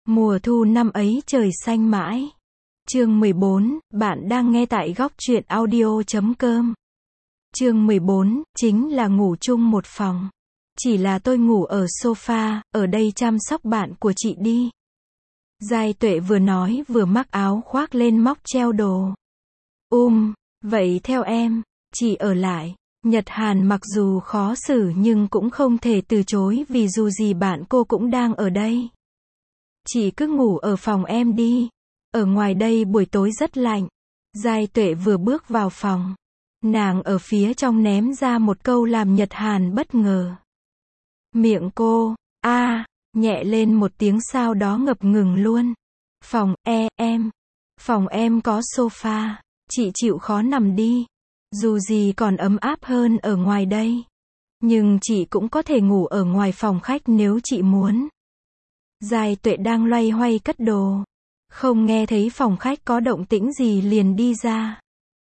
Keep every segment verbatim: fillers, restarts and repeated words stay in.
Mùa thu năm ấy trời xanh mãi. Chương mười bốn, bạn đang nghe tại góc truyện audio chấm com. Chương mười bốn, chính là ngủ chung một phòng. Chỉ là tôi ngủ ở sofa, ở đây chăm sóc bạn của chị đi. Giai Tuệ vừa nói vừa mắc áo khoác lên móc treo đồ. Um, vậy theo em, chị ở lại. Nhật Hàn mặc dù khó xử nhưng cũng không thể từ chối vì dù gì bạn cô cũng đang ở đây. Chị cứ ngủ ở phòng em đi. Ở ngoài đây buổi tối rất lạnh. Giai Tuệ vừa bước vào phòng. Nàng ở phía trong ném ra một câu làm Nhật Hàn bất ngờ. Miệng cô, a à, nhẹ lên một tiếng sau đó ngập ngừng luôn. Phòng, e, em. Phòng em có sofa. Chị chịu khó nằm đi. Dù gì còn ấm áp hơn ở ngoài đây. Nhưng chị cũng có thể ngủ ở ngoài phòng khách nếu chị muốn. Giai Tuệ đang loay hoay cất đồ. Không nghe thấy phòng khách có động tĩnh gì liền đi ra.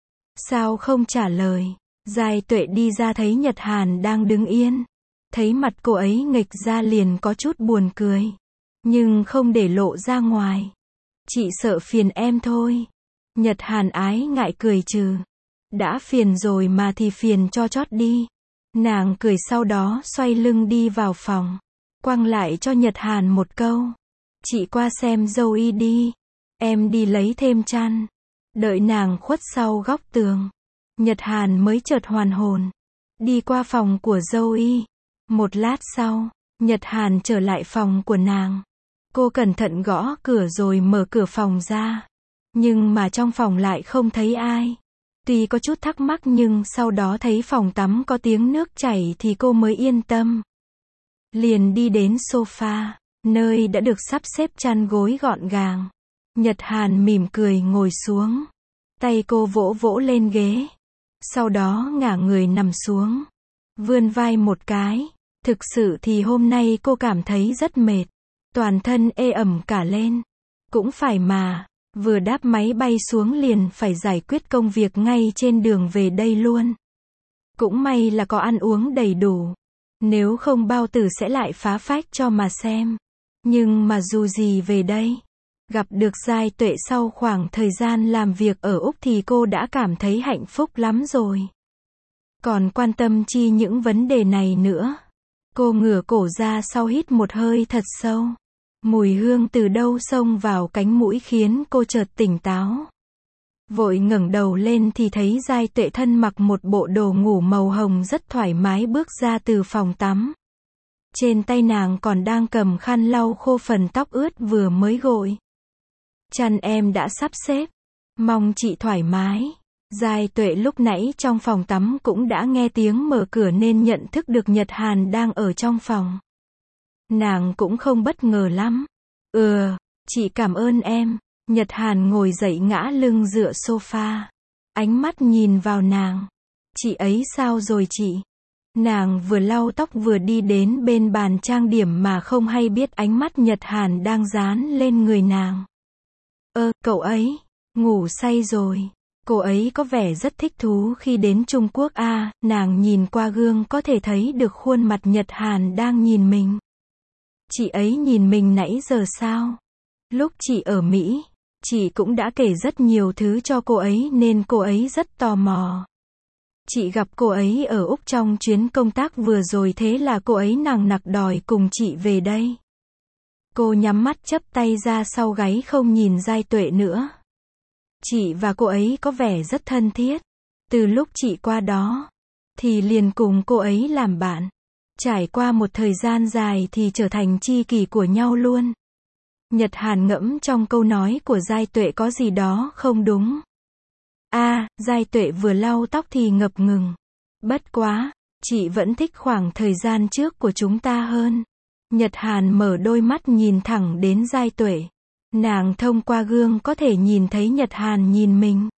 Sao không trả lời? Giai Tuệ đi ra thấy Nhật Hàn đang đứng yên. Thấy mặt cô ấy nghịch ra liền có chút buồn cười. Nhưng không để lộ ra ngoài. Chị sợ phiền em thôi. Nhật Hàn ái ngại cười trừ. Đã phiền rồi mà thì phiền cho chót đi. Nàng cười sau đó xoay lưng đi vào phòng. Quăng lại cho Nhật Hàn một câu. Chị qua xem Zoe đi. Em đi lấy thêm chăn. Đợi nàng khuất sau góc tường. Nhật Hàn mới chợt hoàn hồn. Đi qua phòng của Zoe. Một lát sau, Nhật Hàn trở lại phòng của nàng. Cô cẩn thận gõ cửa rồi mở cửa phòng ra. Nhưng mà trong phòng lại không thấy ai. Tuy có chút thắc mắc nhưng sau đó thấy phòng tắm có tiếng nước chảy thì cô mới yên tâm. Liền đi đến sofa, nơi đã được sắp xếp chăn gối gọn gàng. Nhật Hàn mỉm cười ngồi xuống. Tay cô vỗ vỗ lên ghế. Sau đó ngả người nằm xuống. Vươn vai một cái. Thực sự thì hôm nay cô cảm thấy rất mệt. Toàn thân ê ẩm cả lên. Cũng phải mà. Vừa đáp máy bay xuống liền phải giải quyết công việc ngay trên đường về đây luôn. Cũng may là có ăn uống đầy đủ. Nếu không bao tử sẽ lại phá phách cho mà xem. Nhưng mà dù gì về đây, gặp được Giai Tuệ sau khoảng thời gian làm việc ở Úc thì cô đã cảm thấy hạnh phúc lắm rồi. Còn quan tâm chi những vấn đề này nữa. Cô ngửa cổ ra sau hít một hơi thật sâu. Mùi hương từ đâu xông vào cánh mũi khiến cô chợt tỉnh táo. Vội ngẩng đầu lên thì thấy Giai Tuệ thân mặc một bộ đồ ngủ màu hồng rất thoải mái bước ra từ phòng tắm. Trên tay nàng còn đang cầm khăn lau khô phần tóc ướt vừa mới gội. Chăn em đã sắp xếp. Mong chị thoải mái. Giai Tuệ lúc nãy trong phòng tắm cũng đã nghe tiếng mở cửa nên nhận thức được Nhật Hàn đang ở trong phòng. Nàng cũng không bất ngờ lắm. Ừ, chị cảm ơn em. Nhật Hàn ngồi dậy ngã lưng dựa sofa. Ánh mắt nhìn vào nàng. Chị ấy sao rồi chị? Nàng vừa lau tóc vừa đi đến bên bàn trang điểm mà không hay biết ánh mắt Nhật Hàn đang dán lên người nàng. Ơ, cậu ấy, ngủ say rồi. Cô ấy có vẻ rất thích thú khi đến Trung Quốc à, nàng nhìn qua gương có thể thấy được khuôn mặt Nhật Hàn đang nhìn mình. Chị ấy nhìn mình nãy giờ sao? Lúc chị ở Mỹ, chị cũng đã kể rất nhiều thứ cho cô ấy nên cô ấy rất tò mò. Chị gặp cô ấy ở Úc trong chuyến công tác vừa rồi thế là cô ấy nằng nặc đòi cùng chị về đây. Cô nhắm mắt chắp tay ra sau gáy không nhìn Giai Tuệ nữa. Chị và cô ấy có vẻ rất thân thiết. Từ lúc chị qua đó, thì liền cùng cô ấy làm bạn. Trải qua một thời gian dài thì trở thành tri kỷ của nhau luôn. Nhật Hàn ngẫm trong câu nói của Giai Tuệ có gì đó không đúng. A, à, Giai Tuệ vừa lau tóc thì ngập ngừng. Bất quá, chị vẫn thích khoảng thời gian trước của chúng ta hơn. Nhật Hàn mở đôi mắt nhìn thẳng đến Giai Tuệ. Nàng thông qua gương có thể nhìn thấy Nhật Hàn nhìn mình.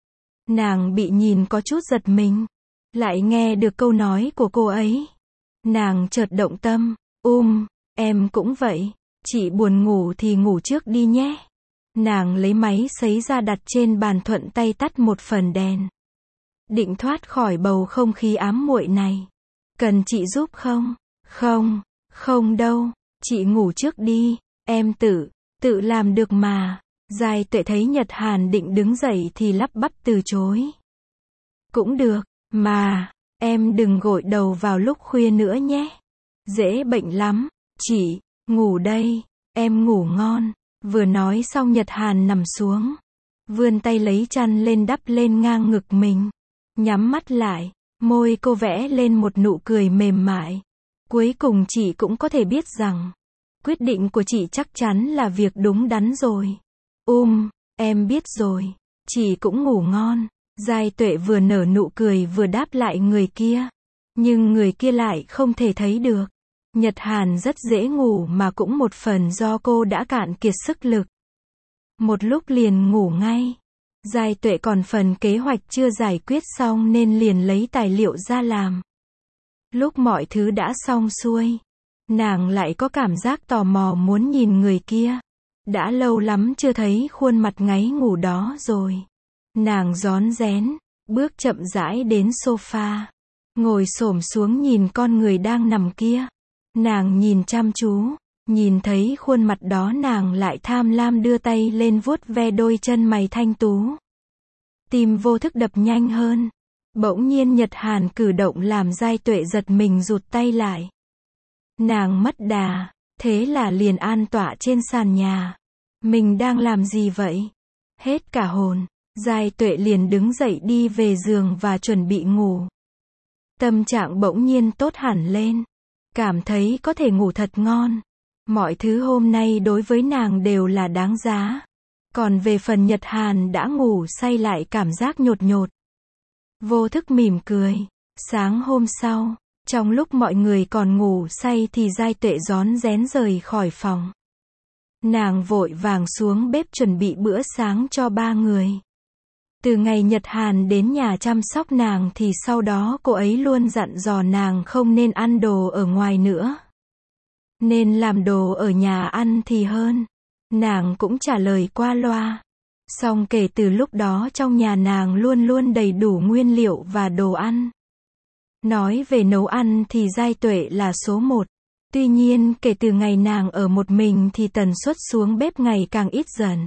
Nàng bị nhìn có chút giật mình. Lại nghe được câu nói của cô ấy. Nàng chợt động tâm. Um, em cũng vậy. Chị buồn ngủ thì ngủ trước đi nhé. Nàng lấy máy sấy ra đặt trên bàn thuận tay tắt một phần đèn. Định thoát khỏi bầu không khí ám muội này. Cần chị giúp không? Không, không đâu. Chị ngủ trước đi. Em tự, Tự làm được mà. Giai Tuệ thấy Nhật Hàn định đứng dậy thì lắp bắp từ chối. Cũng được, mà, em đừng gội đầu vào lúc khuya nữa nhé. Dễ bệnh lắm. Chị, ngủ đây, em ngủ ngon. Vừa nói xong Nhật Hàn nằm xuống. Vươn tay lấy chăn lên đắp lên ngang ngực mình. Nhắm mắt lại, môi cô vẽ lên một nụ cười mềm mại. Cuối cùng chị cũng có thể biết rằng, quyết định của chị chắc chắn là việc đúng đắn rồi. Um, em biết rồi. Chị cũng ngủ ngon. Giai Tuệ vừa nở nụ cười vừa đáp lại người kia. Nhưng người kia lại không thể thấy được. Nhật Hàn rất dễ ngủ mà cũng một phần do cô đã cạn kiệt sức lực. Một lúc liền ngủ ngay. Giai Tuệ còn phần kế hoạch chưa giải quyết xong nên liền lấy tài liệu ra làm. Lúc mọi thứ đã xong xuôi, nàng lại có cảm giác tò mò muốn nhìn người kia. Đã lâu lắm chưa thấy khuôn mặt ngáy ngủ đó rồi. Nàng rón rén, bước chậm rãi đến sofa, ngồi xổm xuống nhìn con người đang nằm kia. Nàng nhìn chăm chú, nhìn thấy khuôn mặt đó nàng lại tham lam đưa tay lên vuốt ve đôi chân mày thanh tú. Tim vô thức đập nhanh hơn. Bỗng nhiên Nhật Hàn cử động làm Giai Tuệ giật mình rụt tay lại. Nàng mất đà, thế là liền an tọa trên sàn nhà. Mình đang làm gì vậy? Hết cả hồn. Giai Tuệ liền đứng dậy đi về giường và chuẩn bị ngủ. Tâm trạng bỗng nhiên tốt hẳn lên. Cảm thấy có thể ngủ thật ngon. Mọi thứ hôm nay đối với nàng đều là đáng giá. Còn về phần Nhật Hàn đã ngủ say lại cảm giác nhột nhột. Vô thức mỉm cười. Sáng hôm sau, trong lúc mọi người còn ngủ say thì Giai Tuệ rón rén rời khỏi phòng. Nàng vội vàng xuống bếp chuẩn bị bữa sáng cho ba người. Từ ngày Nhật Hàn đến nhà chăm sóc nàng thì sau đó cô ấy luôn dặn dò nàng không nên ăn đồ ở ngoài nữa. Nên làm đồ ở nhà ăn thì hơn. Nàng cũng trả lời qua loa. Song kể từ lúc đó trong nhà nàng luôn luôn đầy đủ nguyên liệu và đồ ăn. Nói về nấu ăn thì Giai Tuệ là số một. Tuy nhiên kể từ ngày nàng ở một mình thì tần suất xuống bếp ngày càng ít dần.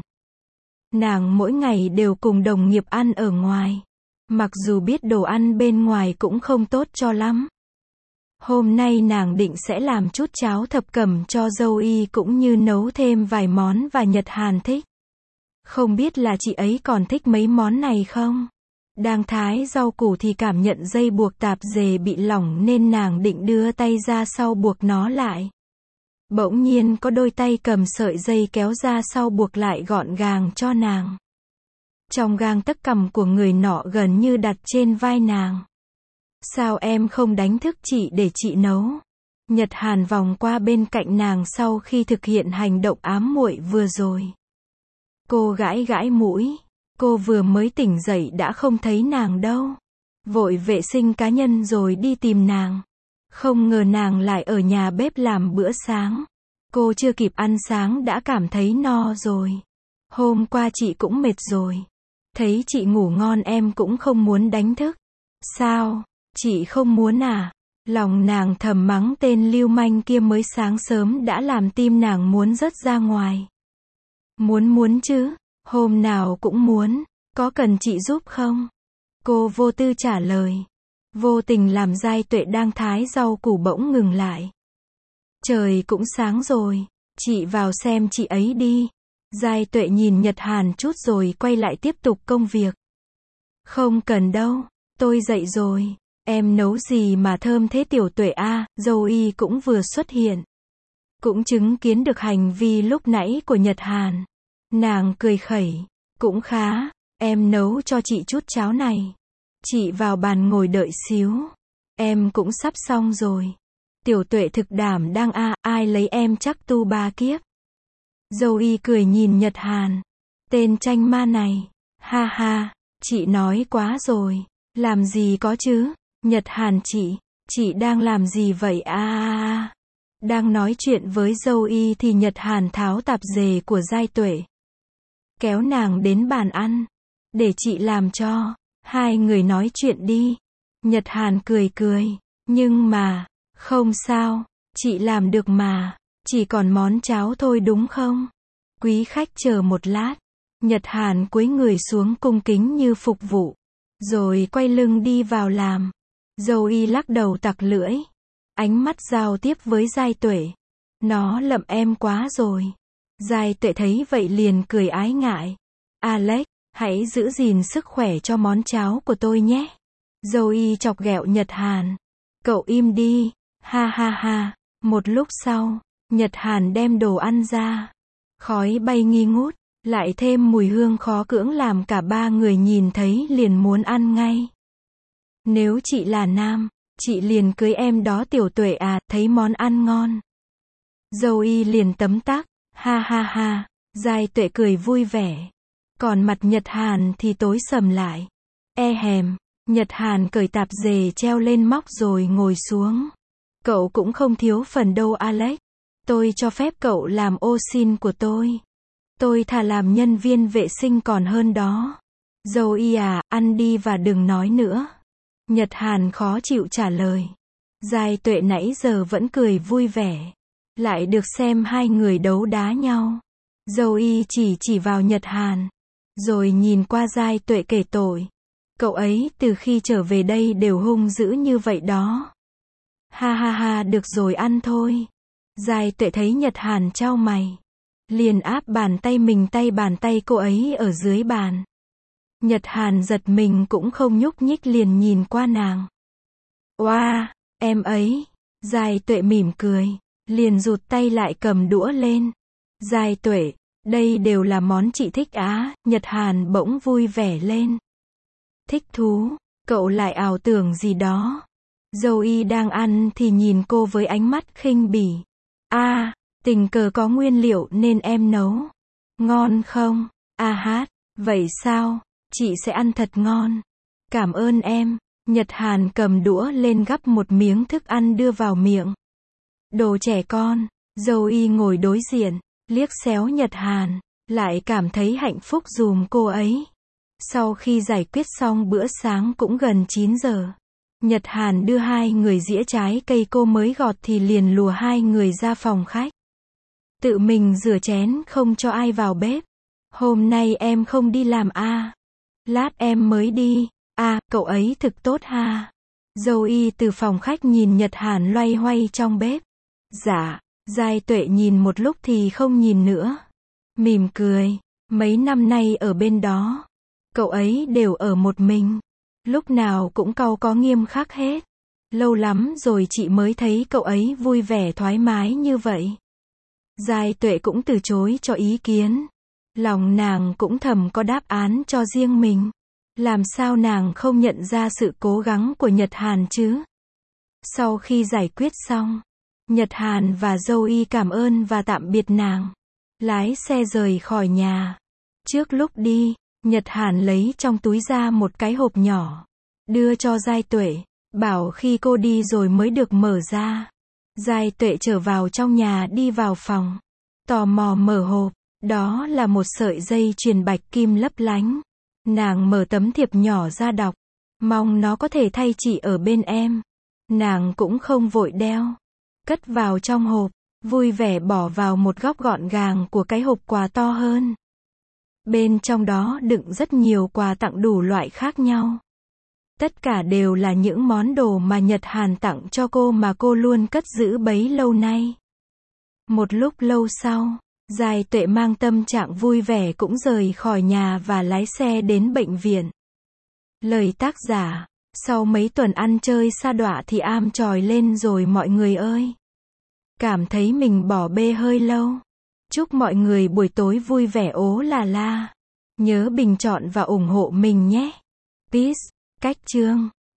Nàng mỗi ngày đều cùng đồng nghiệp ăn ở ngoài. Mặc dù biết đồ ăn bên ngoài cũng không tốt cho lắm. Hôm nay nàng định sẽ làm chút cháo thập cẩm cho dâu y cũng như nấu thêm vài món và Nhật Hàn thích. Không biết là chị ấy còn thích mấy món này không? Đang thái rau củ thì cảm nhận dây buộc tạp dề bị lỏng nên nàng định đưa tay ra sau buộc nó lại. Bỗng nhiên có đôi tay cầm sợi dây kéo ra sau buộc lại gọn gàng cho nàng. Trong gang tấc cằm của người nọ gần như đặt trên vai nàng. Sao em không đánh thức chị để chị nấu? Nhật Hàn vòng qua bên cạnh nàng sau khi thực hiện hành động ám muội vừa rồi. Cô gãi gãi mũi. Cô vừa mới tỉnh dậy đã không thấy nàng đâu. Vội vệ sinh cá nhân rồi đi tìm nàng. Không ngờ nàng lại ở nhà bếp làm bữa sáng. Cô chưa kịp ăn sáng đã cảm thấy no rồi. Hôm qua chị cũng mệt rồi. Thấy chị ngủ ngon em cũng không muốn đánh thức. Sao? Chị không muốn à? Lòng nàng thầm mắng tên lưu manh kia mới sáng sớm đã làm tim nàng muốn rớt ra ngoài. Muốn muốn chứ, hôm nào cũng muốn, có cần chị giúp không? Cô vô tư trả lời. Vô tình làm Giai Tuệ đang thái rau củ bỗng ngừng lại. Trời cũng sáng rồi, chị vào xem chị ấy đi. Giai Tuệ nhìn Nhật Hàn chút rồi quay lại tiếp tục công việc. Không cần đâu, tôi dậy rồi. Em nấu gì mà thơm thế Tiểu Tuệ a? Dâu y cũng vừa xuất hiện. Cũng chứng kiến được hành vi lúc nãy của Nhật Hàn. Nàng cười khẩy. Cũng khá, em nấu cho chị chút cháo này. Chị vào bàn ngồi đợi xíu. Em cũng sắp xong rồi. Tiểu Tuệ thực đảm đang a, ai lấy em chắc tu ba kiếp. Dâu y cười nhìn Nhật Hàn. Tên tranh ma này. Ha ha, chị nói quá rồi. Làm gì có chứ. Nhật Hàn chị, chị đang làm gì vậy a? À, đang nói chuyện với dâu y thì Nhật Hàn tháo tạp dề của Giai Tuệ. Kéo nàng đến bàn ăn. Để chị làm cho. Hai người nói chuyện đi. Nhật Hàn cười cười. Nhưng mà, không sao, chị làm được mà. Chỉ còn món cháo thôi đúng không? Quý khách chờ một lát. Nhật Hàn cúi người xuống cung kính như phục vụ. Rồi quay lưng đi vào làm. Joey lắc đầu tặc lưỡi. Ánh mắt giao tiếp với Giai Tuệ. Nó lậm em quá rồi. Giai Tuệ thấy vậy liền cười ái ngại. Alex, hãy giữ gìn sức khỏe cho món cháo của tôi nhé. Joey chọc ghẹo Nhật Hàn. Cậu im đi. Ha ha ha. Một lúc sau, Nhật Hàn đem đồ ăn ra. Khói bay nghi ngút, lại thêm mùi hương khó cưỡng làm cả ba người nhìn thấy liền muốn ăn ngay. Nếu chị là nam, chị liền cưới em đó Tiểu Tuệ à, thấy món ăn ngon. Joey liền tấm tắc, ha ha ha, Giai Tuệ cười vui vẻ. Còn mặt Nhật Hàn thì tối sầm lại. E hèm, Nhật Hàn cởi tạp dề treo lên móc rồi ngồi xuống. Cậu cũng không thiếu phần đâu Alex. Tôi cho phép cậu làm ô sin của tôi. Tôi thà làm nhân viên vệ sinh còn hơn đó. Joey à, ăn đi và đừng nói nữa. Nhật Hàn khó chịu trả lời. Giai Tuệ nãy giờ vẫn cười vui vẻ. Lại được xem hai người đấu đá nhau. Joey chỉ chỉ vào Nhật Hàn. Rồi nhìn qua Giai Tuệ kể tội. Cậu ấy từ khi trở về đây đều hung dữ như vậy đó. Ha ha ha, được rồi ăn thôi. Giai Tuệ thấy Nhật Hàn chau mày. Liền áp bàn tay mình tay bàn tay cô ấy ở dưới bàn. Nhật Hàn giật mình cũng không nhúc nhích liền nhìn qua nàng. Oa, wow, em ấy. Giai Tuệ mỉm cười. Liền rụt tay lại cầm đũa lên. Giai Tuệ, đây đều là món chị thích á. Nhật Hàn bỗng vui vẻ lên. Thích thú, cậu lại ảo tưởng gì đó. Joey đang ăn thì nhìn cô với ánh mắt khinh bỉ. A, à, tình cờ có nguyên liệu nên em nấu. Ngon không? A hát, vậy sao? Chị sẽ ăn thật ngon. Cảm ơn em. Nhật Hàn cầm đũa lên gắp một miếng thức ăn đưa vào miệng. Đồ trẻ con. Joey ngồi đối diện, liếc xéo Nhật Hàn, lại cảm thấy hạnh phúc dùm cô ấy. Sau khi giải quyết xong bữa sáng cũng gần chín giờ. Nhật Hàn đưa hai người dĩa trái cây cô mới gọt thì liền lùa hai người ra phòng khách. Tự mình rửa chén không cho ai vào bếp. Hôm nay em không đi làm à? Lát em mới đi. À, cậu ấy thực tốt ha. Joey từ phòng khách nhìn Nhật Hàn loay hoay trong bếp. Dạ, Giai Tuệ nhìn một lúc thì không nhìn nữa. Mỉm cười, mấy năm nay ở bên đó, cậu ấy đều ở một mình. Lúc nào cũng cau có nghiêm khắc hết. Lâu lắm rồi chị mới thấy cậu ấy vui vẻ thoải mái như vậy. Giai Tuệ cũng từ chối cho ý kiến. Lòng nàng cũng thầm có đáp án cho riêng mình. Làm sao nàng không nhận ra sự cố gắng của Nhật Hàn chứ? Sau khi giải quyết xong, Nhật Hàn và Joey cảm ơn và tạm biệt nàng. Lái xe rời khỏi nhà. Trước lúc đi, Nhật Hàn lấy trong túi ra một cái hộp nhỏ. Đưa cho Giai Tuệ. Bảo khi cô đi rồi mới được mở ra. Giai Tuệ trở vào trong nhà đi vào phòng. Tò mò mở hộp. Đó là một sợi dây chuyền bạch kim lấp lánh. Nàng mở tấm thiệp nhỏ ra đọc. Mong nó có thể thay chị ở bên em. Nàng cũng không vội đeo. Cất vào trong hộp. Vui vẻ bỏ vào một góc gọn gàng của cái hộp quà to hơn. Bên trong đó đựng rất nhiều quà tặng đủ loại khác nhau. Tất cả đều là những món đồ mà Nhật Hàn tặng cho cô mà cô luôn cất giữ bấy lâu nay. Một lúc lâu sau, Giai Tuệ mang tâm trạng vui vẻ cũng rời khỏi nhà và lái xe đến bệnh viện. Lời tác giả, sau mấy tuần ăn chơi sa đọa thì am tròi lên rồi mọi người ơi. Cảm thấy mình bỏ bê hơi lâu. Chúc mọi người buổi tối vui vẻ ố là la. Nhớ bình chọn và ủng hộ mình nhé. Peace. Cách chương